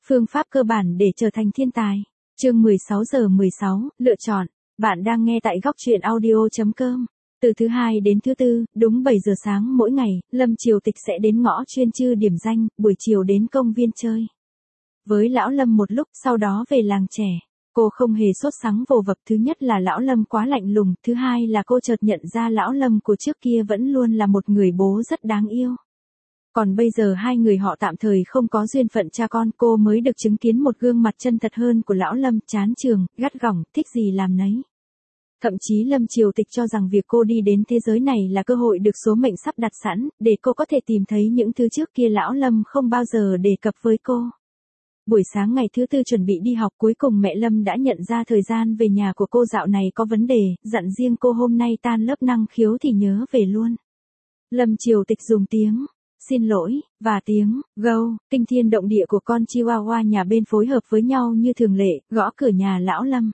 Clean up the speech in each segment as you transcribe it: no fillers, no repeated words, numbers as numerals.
Phương pháp cơ bản để trở thành thiên tài. Chương 16:16, lựa chọn. Bạn đang nghe tại góc truyện audio.com. Từ thứ hai đến thứ tư, đúng 7 giờ sáng mỗi ngày, Lâm Triều Tịch sẽ đến ngõ chuyên chư điểm danh, buổi chiều đến công viên chơi với lão Lâm một lúc, sau đó về làng trẻ. Cô không hề sốt sắng vồ vập, thứ nhất là lão Lâm quá lạnh lùng, thứ hai là cô chợt nhận ra lão Lâm của trước kia vẫn luôn là một người bố rất đáng yêu. Còn bây giờ hai người họ tạm thời không có duyên phận cha con, cô mới được chứng kiến một gương mặt chân thật hơn của lão Lâm, chán trường, gắt gỏng, thích gì làm nấy. Thậm chí Lâm Triều Tịch cho rằng việc cô đi đến thế giới này là cơ hội được số mệnh sắp đặt sẵn, để cô có thể tìm thấy những thứ trước kia lão Lâm không bao giờ đề cập với cô. Buổi sáng ngày thứ tư chuẩn bị đi học, cuối cùng mẹ Lâm đã nhận ra thời gian về nhà của cô dạo này có vấn đề, dặn riêng cô hôm nay tan lớp năng khiếu thì nhớ về luôn. Lâm Triều Tịch dùng tiếng xin lỗi và tiếng gâu kinh thiên động địa của con Chihuahua nhà bên phối hợp với nhau như thường lệ, gõ cửa nhà lão Lâm.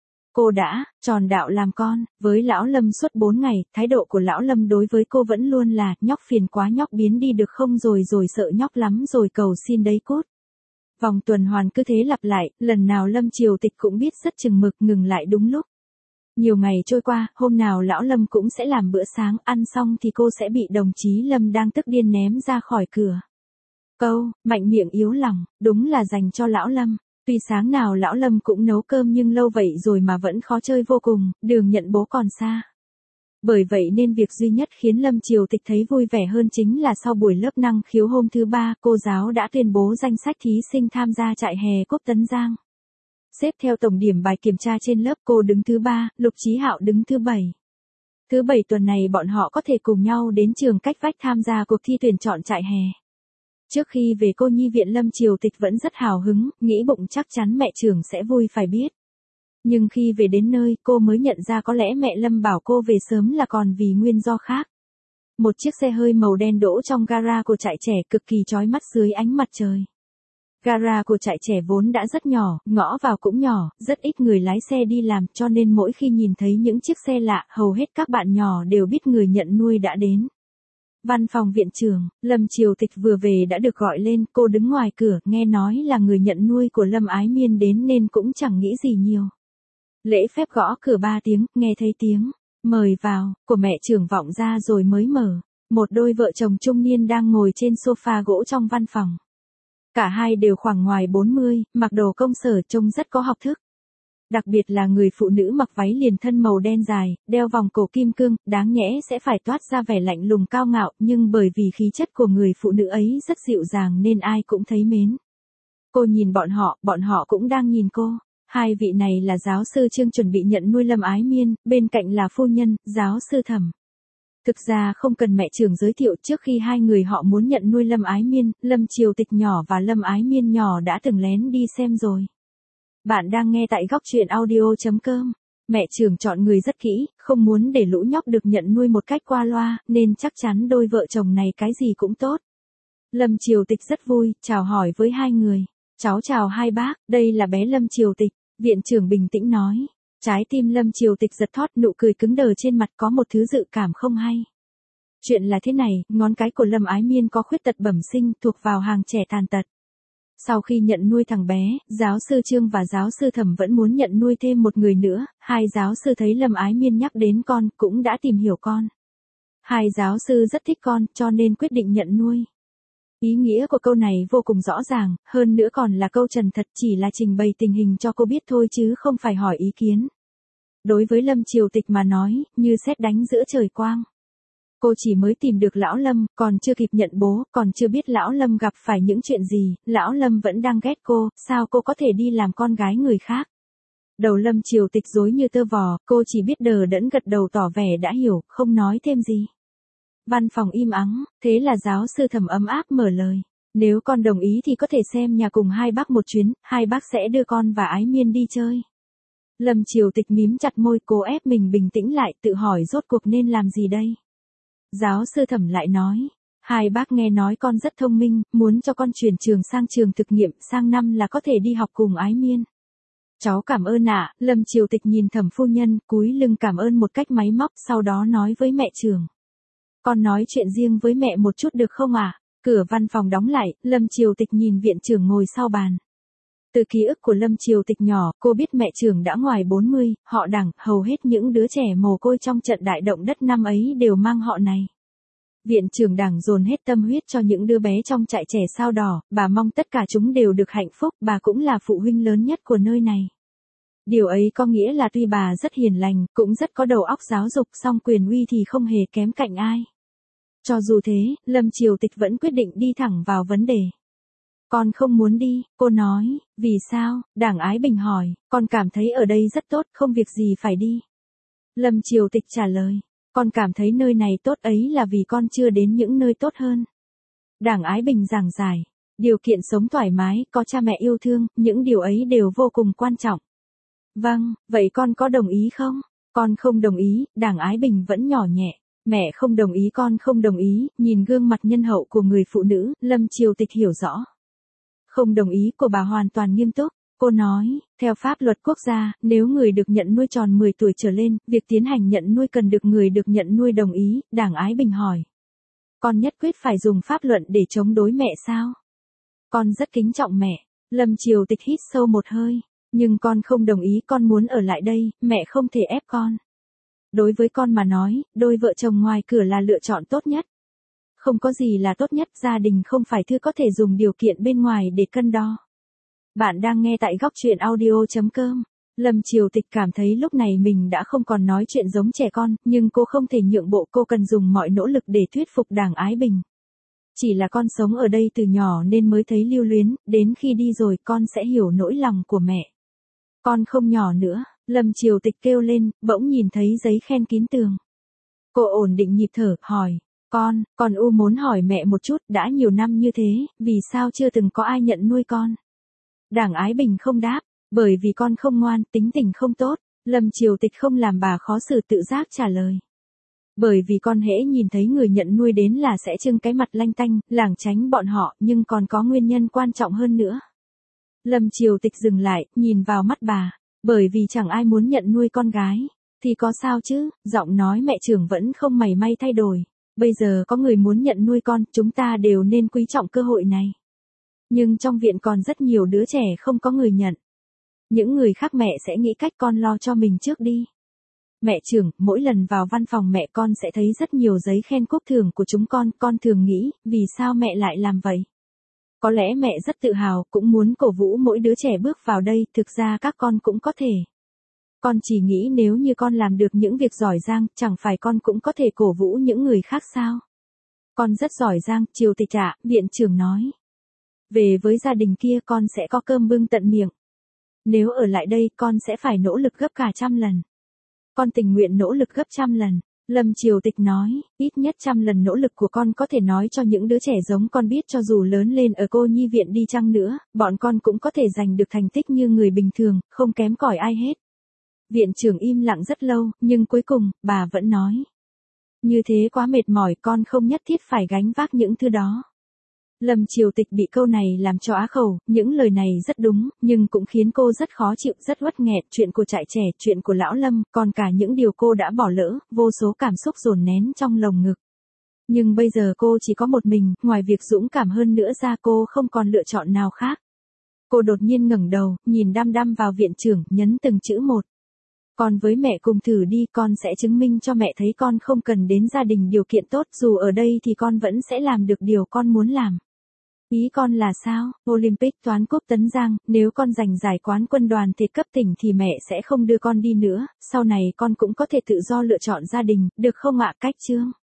Cô đã tròn đạo làm con với lão Lâm suốt 4 ngày, thái độ của lão Lâm đối với cô vẫn luôn là nhóc phiền quá, nhóc biến đi được không, rồi sợ nhóc lắm rồi, cầu xin đấy cút. Vòng tuần hoàn cứ thế lặp lại, lần nào Lâm Triều Tịch cũng biết rất chừng mực, ngừng lại đúng lúc. Nhiều ngày trôi qua, hôm nào lão Lâm cũng sẽ làm bữa sáng, ăn xong thì cô sẽ bị đồng chí Lâm đang tức điên ném ra khỏi cửa. Câu mạnh miệng yếu lòng, đúng là dành cho lão Lâm. Tuy sáng nào lão Lâm cũng nấu cơm nhưng lâu vậy rồi mà vẫn khó chơi vô cùng, đường nhận bố còn xa. Bởi vậy nên việc duy nhất khiến Lâm Triều Tịch thấy vui vẻ hơn chính là sau buổi lớp năng khiếu hôm thứ ba, cô giáo đã tuyên bố danh sách thí sinh tham gia trại hè Cúp Tấn Giang. Xếp theo tổng điểm bài kiểm tra trên lớp, cô đứng thứ 3, Lục Chí Hạo đứng thứ 7. Thứ 7 tuần này bọn họ có thể cùng nhau đến trường cách vách tham gia cuộc thi tuyển chọn trại hè. Trước khi về cô nhi viện, Lâm Triều Tịch vẫn rất hào hứng, nghĩ bụng chắc chắn mẹ trưởng sẽ vui phải biết. Nhưng khi về đến nơi, cô mới nhận ra có lẽ mẹ Lâm bảo cô về sớm là còn vì nguyên do khác. Một chiếc xe hơi màu đen đỗ trong gara của trại trẻ, cực kỳ chói mắt dưới ánh mặt trời. Gara của trại trẻ vốn đã rất nhỏ, ngõ vào cũng nhỏ, rất ít người lái xe đi làm, cho nên mỗi khi nhìn thấy những chiếc xe lạ, hầu hết các bạn nhỏ đều biết người nhận nuôi đã đến. Văn phòng viện trưởng, Lâm Triều Tịch vừa về đã được gọi lên, cô đứng ngoài cửa, nghe nói là người nhận nuôi của Lâm Ái Miên đến nên cũng chẳng nghĩ gì nhiều. Lễ phép gõ cửa 3 tiếng, nghe thấy tiếng mời vào của mẹ trưởng vọng ra rồi mới mở. Một đôi vợ chồng trung niên đang ngồi trên sofa gỗ trong văn phòng. Cả hai đều khoảng ngoài 40, mặc đồ công sở, trông rất có học thức. Đặc biệt là người phụ nữ mặc váy liền thân màu đen dài, đeo vòng cổ kim cương, đáng nhẽ sẽ phải toát ra vẻ lạnh lùng cao ngạo, nhưng bởi vì khí chất của người phụ nữ ấy rất dịu dàng nên ai cũng thấy mến. Cô nhìn bọn họ cũng đang nhìn cô. Hai vị này là giáo sư Trương chuẩn bị nhận nuôi Lâm Ái Miên, bên cạnh là phu nhân, giáo sư Thẩm. Thực ra không cần mẹ trưởng giới thiệu, trước khi hai người họ muốn nhận nuôi Lâm Ái Miên, Lâm Triều Tịch nhỏ và Lâm Ái Miên nhỏ đã từng lén đi xem rồi. Bạn đang nghe tại góc truyện audio.com. Mẹ trưởng chọn người rất kỹ, không muốn để lũ nhóc được nhận nuôi một cách qua loa, nên chắc chắn đôi vợ chồng này cái gì cũng tốt. Lâm Triều Tịch rất vui, chào hỏi với hai người. Cháu chào hai bác, đây là bé Lâm Triều Tịch, viện trưởng bình tĩnh nói. Trái tim Lâm Triều Tịch giật thót, nụ cười cứng đờ trên mặt, có một thứ dự cảm không hay. Chuyện là thế này, ngón cái của Lâm Ái Miên có khuyết tật bẩm sinh, thuộc vào hàng trẻ tàn tật. Sau khi nhận nuôi thằng bé, giáo sư Trương và giáo sư Thẩm vẫn muốn nhận nuôi thêm một người nữa, hai giáo sư thấy Lâm Ái Miên nhắc đến con, cũng đã tìm hiểu con. Hai giáo sư rất thích con, cho nên quyết định nhận nuôi. Ý nghĩa của câu này vô cùng rõ ràng, hơn nữa còn là câu trần thật, chỉ là trình bày tình hình cho cô biết thôi chứ không phải hỏi ý kiến. Đối với Lâm Triều Tịch mà nói, như sét đánh giữa trời quang. Cô chỉ mới tìm được lão Lâm, còn chưa kịp nhận bố, còn chưa biết lão Lâm gặp phải những chuyện gì, lão Lâm vẫn đang ghét cô, sao cô có thể đi làm con gái người khác. Đầu Lâm Triều Tịch rối như tơ vò, cô chỉ biết đờ đẫn gật đầu tỏ vẻ đã hiểu, không nói thêm gì. Văn phòng im ắng, thế là giáo sư Thẩm ấm áp mở lời. Nếu con đồng ý thì có thể xem nhà cùng hai bác một chuyến, hai bác sẽ đưa con và Ái Miên đi chơi. Lâm Triều Tịch mím chặt môi, cố ép mình bình tĩnh lại, tự hỏi rốt cuộc nên làm gì đây. Giáo sư Thẩm lại nói, hai bác nghe nói con rất thông minh, muốn cho con chuyển trường sang trường thực nghiệm, sang năm là có thể đi học cùng Ái Miên. Cháu cảm ơn ạ. Lâm Triều Tịch nhìn Thẩm phu nhân, cúi lưng cảm ơn một cách máy móc, sau đó nói với mẹ trưởng. Con nói chuyện riêng với mẹ một chút được không ạ? Cửa văn phòng đóng lại, Lâm Triều Tịch nhìn viện trưởng ngồi sau bàn. Từ ký ức của Lâm Triều Tịch nhỏ, cô biết mẹ trưởng đã ngoài 40, họ Đảng, hầu hết những đứa trẻ mồ côi trong trận đại động đất năm ấy đều mang họ này. Viện trưởng Đảng dồn hết tâm huyết cho những đứa bé trong trại trẻ sao đỏ, bà mong tất cả chúng đều được hạnh phúc, bà cũng là phụ huynh lớn nhất của nơi này. Điều ấy có nghĩa là tuy bà rất hiền lành, cũng rất có đầu óc giáo dục, song quyền uy thì không hề kém cạnh ai. Cho dù thế, Lâm Triều Tịch vẫn quyết định đi thẳng vào vấn đề. Con không muốn đi, cô nói. Vì sao? Đảng Ái Bình hỏi. Con cảm thấy ở đây rất tốt, không việc gì phải đi. Lâm Triều Tịch trả lời. Con cảm thấy nơi này tốt ấy là vì con chưa đến những nơi tốt hơn. Đảng Ái Bình giảng giải. Điều kiện sống thoải mái, có cha mẹ yêu thương, những điều ấy đều vô cùng quan trọng. Vâng, vậy con có đồng ý không? Con không đồng ý, Đảng Ái Bình vẫn nhỏ nhẹ. Mẹ không đồng ý, con không đồng ý. Nhìn gương mặt nhân hậu của người phụ nữ, Lâm Triều Tịch hiểu rõ. Không đồng ý của bà hoàn toàn nghiêm túc. Cô nói, theo pháp luật quốc gia, nếu người được nhận nuôi tròn 10 tuổi trở lên, việc tiến hành nhận nuôi cần được người được nhận nuôi đồng ý. Đảng Ái Bình hỏi. Con nhất quyết phải dùng pháp luận để chống đối mẹ sao? Con rất kính trọng mẹ. Lâm Triều Tịch hít sâu một hơi. Nhưng con không đồng ý, con muốn ở lại đây, mẹ không thể ép con. Đối với con mà nói, đôi vợ chồng ngoài cửa là lựa chọn tốt nhất. Không có gì là tốt nhất, gia đình không phải thứ có thể dùng điều kiện bên ngoài để cân đo. Bạn đang nghe tại góc truyện audio.com. Lâm Triều Tịch cảm thấy lúc này mình đã không còn nói chuyện giống trẻ con, nhưng cô không thể nhượng bộ, cô cần dùng mọi nỗ lực để thuyết phục Đảng Ái Bình. Chỉ là con sống ở đây từ nhỏ nên mới thấy lưu luyến, đến khi đi rồi con sẽ hiểu nỗi lòng của mẹ. Con không nhỏ nữa, Lâm Triều Tịch kêu lên, bỗng nhìn thấy giấy khen kín tường. Cô ổn định nhịp thở, hỏi. Con muốn hỏi mẹ một chút, đã nhiều năm như thế, vì sao chưa từng có ai nhận nuôi con? Đảng Ái Bình không đáp, bởi vì con không ngoan, tính tình không tốt. Lâm Triều Tịch không làm bà khó xử, tự giác trả lời. Bởi vì con hễ nhìn thấy người nhận nuôi đến là sẽ trưng cái mặt lanh tanh, lảng tránh bọn họ, nhưng còn có nguyên nhân quan trọng hơn nữa. Lâm Triều Tịch dừng lại, nhìn vào mắt bà. Bởi vì chẳng ai muốn nhận nuôi con gái. Thì có sao chứ, giọng nói mẹ trưởng vẫn không mảy may thay đổi. Bây giờ có người muốn nhận nuôi con, chúng ta đều nên quý trọng cơ hội này. Nhưng trong viện còn rất nhiều đứa trẻ không có người nhận. Những người khác mẹ sẽ nghĩ cách con lo cho mình trước đi. Mẹ trưởng, mỗi lần vào văn phòng mẹ con sẽ thấy rất nhiều giấy khen cúp thưởng của chúng con thường nghĩ, vì sao mẹ lại làm vậy? Có lẽ mẹ rất tự hào, cũng muốn cổ vũ mỗi đứa trẻ bước vào đây, thực ra các con cũng có thể. Con chỉ nghĩ nếu như con làm được những việc giỏi giang, chẳng phải con cũng có thể cổ vũ những người khác sao? Con rất giỏi giang, Triều Tịch ạ, viện trưởng nói. Về với gia đình kia con sẽ có cơm bưng tận miệng. Nếu ở lại đây con sẽ phải nỗ lực gấp cả 100 lần. Con tình nguyện nỗ lực gấp 100 lần. Lâm Triều Tịch nói, ít nhất 100 lần nỗ lực của con có thể nói cho những đứa trẻ giống con biết cho dù lớn lên ở cô nhi viện đi chăng nữa, bọn con cũng có thể giành được thành tích như người bình thường, không kém cỏi ai hết. Viện trưởng im lặng rất lâu, nhưng cuối cùng, bà vẫn nói. Như thế quá mệt mỏi, con không nhất thiết phải gánh vác những thứ đó. Lâm Triều Tịch bị câu này làm cho á khẩu, những lời này rất đúng, nhưng cũng khiến cô rất khó chịu, rất uất nghẹt, chuyện của trại trẻ, chuyện của lão Lâm, còn cả những điều cô đã bỏ lỡ, vô số cảm xúc dồn nén trong lồng ngực. Nhưng bây giờ cô chỉ có một mình, ngoài việc dũng cảm hơn nữa ra cô không còn lựa chọn nào khác. Cô đột nhiên ngẩng đầu, nhìn đăm đăm vào viện trưởng, nhấn từng chữ một. Con với mẹ cùng thử đi, con sẽ chứng minh cho mẹ thấy con không cần đến gia đình điều kiện tốt, dù ở đây thì con vẫn sẽ làm được điều con muốn làm. Ý con là sao? Olympic toán cúp Tấn Giang, nếu con giành giải quán quân đoàn thể cấp tỉnh thì mẹ sẽ không đưa con đi nữa, sau này con cũng có thể tự do lựa chọn gia đình, được không ạ? Cách chương